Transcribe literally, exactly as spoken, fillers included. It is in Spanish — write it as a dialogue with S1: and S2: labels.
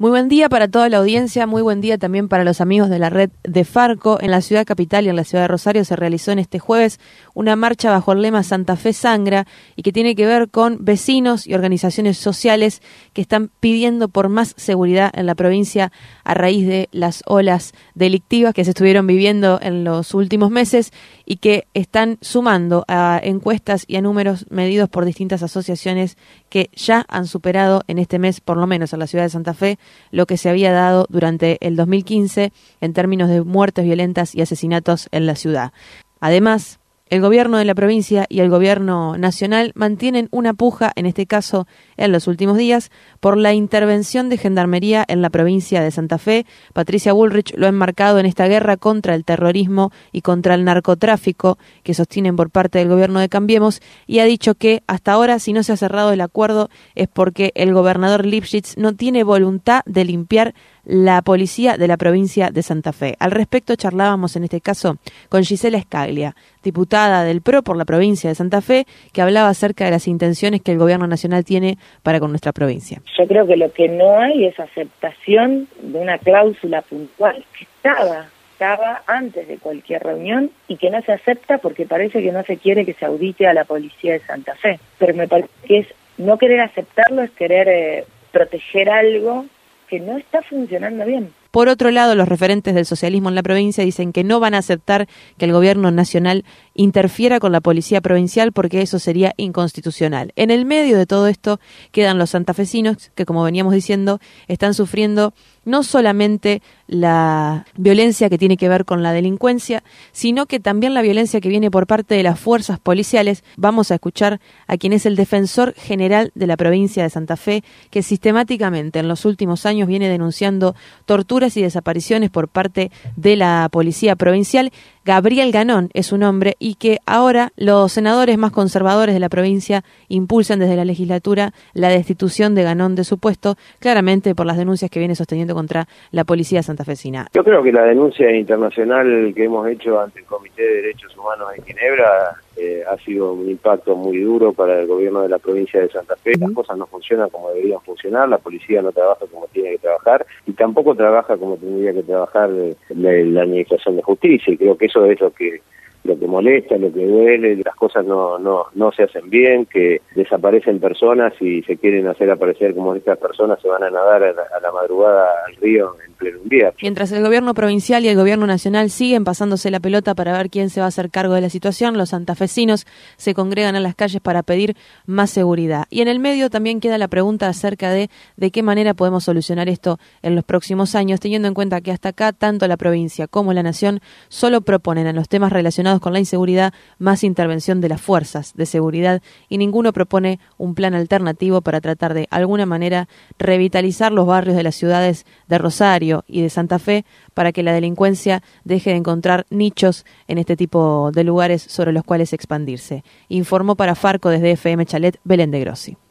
S1: Muy buen día para toda la audiencia, muy buen día también para los amigos de la red de Farco. En la ciudad capital y en la ciudad de Rosario se realizó en este jueves una marcha bajo el lema Santa Fe Sangra y que tiene que ver con vecinos y organizaciones sociales que están pidiendo por más seguridad en la provincia a raíz de las olas delictivas que se estuvieron viviendo en los últimos meses y que están sumando a encuestas y a números medidos por distintas asociaciones que ya han superado en este mes, por lo menos en la ciudad de Santa Fe, lo que se había dado durante el dos mil quince en términos de muertes violentas y asesinatos en la ciudad. Además, el gobierno de la provincia y el gobierno nacional mantienen una puja, en este caso en los últimos días, por la intervención de Gendarmería en la provincia de Santa Fe. Patricia Bullrich lo ha enmarcado en esta guerra contra el terrorismo y contra el narcotráfico que sostienen por parte del gobierno de Cambiemos y ha dicho que hasta ahora, si no se ha cerrado el acuerdo, es porque el gobernador Lifschitz no tiene voluntad de limpiar la policía de la provincia de Santa Fe. Al respecto charlábamos en este caso con Gisela Scaglia, diputada del P R O por la provincia de Santa Fe, que hablaba acerca de las intenciones que el gobierno nacional tiene para con nuestra provincia.
S2: Yo creo que lo que no hay es aceptación de una cláusula puntual que estaba, estaba antes de cualquier reunión y que no se acepta porque parece que no se quiere que se audite a la policía de Santa Fe. Pero me parece que es no querer aceptarlo, es querer eh, proteger algo que no está funcionando bien.
S1: Por otro lado, los referentes del socialismo en la provincia dicen que no van a aceptar que el gobierno nacional interfiera con la policía provincial porque eso sería inconstitucional. En el medio de todo esto quedan los santafesinos que, como veníamos diciendo, están sufriendo no solamente la violencia que tiene que ver con la delincuencia, sino que también la violencia que viene por parte de las fuerzas policiales. Vamos a escuchar a quien es el defensor general de la provincia de Santa Fe, que sistemáticamente en los últimos años viene denunciando torturas y desapariciones por parte de la policía provincial. Gabriel Ganón es su nombre y que ahora los senadores más conservadores de la provincia impulsan desde la legislatura la destitución de Ganón de su puesto, claramente por las denuncias que viene sosteniendo contra la policía santafesina.
S3: Yo creo que la denuncia internacional que hemos hecho ante el Comité de Derechos Humanos de Ginebra eh, ha sido un impacto muy duro para el gobierno de la provincia de Santa Fe. Las cosas no funcionan como deberían funcionar, la policía no trabaja como tiene que trabajar y tampoco trabaja como tendría que trabajar la, la administración de justicia, y creo que eso es lo que lo que molesta, lo que duele, las cosas no no no se hacen bien, que desaparecen personas y se quieren hacer aparecer como estas personas se van a nadar a la, a la madrugada al río en pleno invierno.
S1: Mientras el gobierno provincial y el gobierno nacional siguen pasándose la pelota para ver quién se va a hacer cargo de la situación, los santafesinos se congregan en las calles para pedir más seguridad. Y en el medio también queda la pregunta acerca de de qué manera podemos solucionar esto en los próximos años, teniendo en cuenta que hasta acá tanto la provincia como la nación solo proponen en los temas relacionados con la inseguridad más intervención de las fuerzas de seguridad y ninguno propone un plan alternativo para tratar de alguna manera revitalizar los barrios de las ciudades de Rosario y de Santa Fe para que la delincuencia deje de encontrar nichos en este tipo de lugares sobre los cuales expandirse. Informó para Farco desde F M Chalet, Belén de Grossi.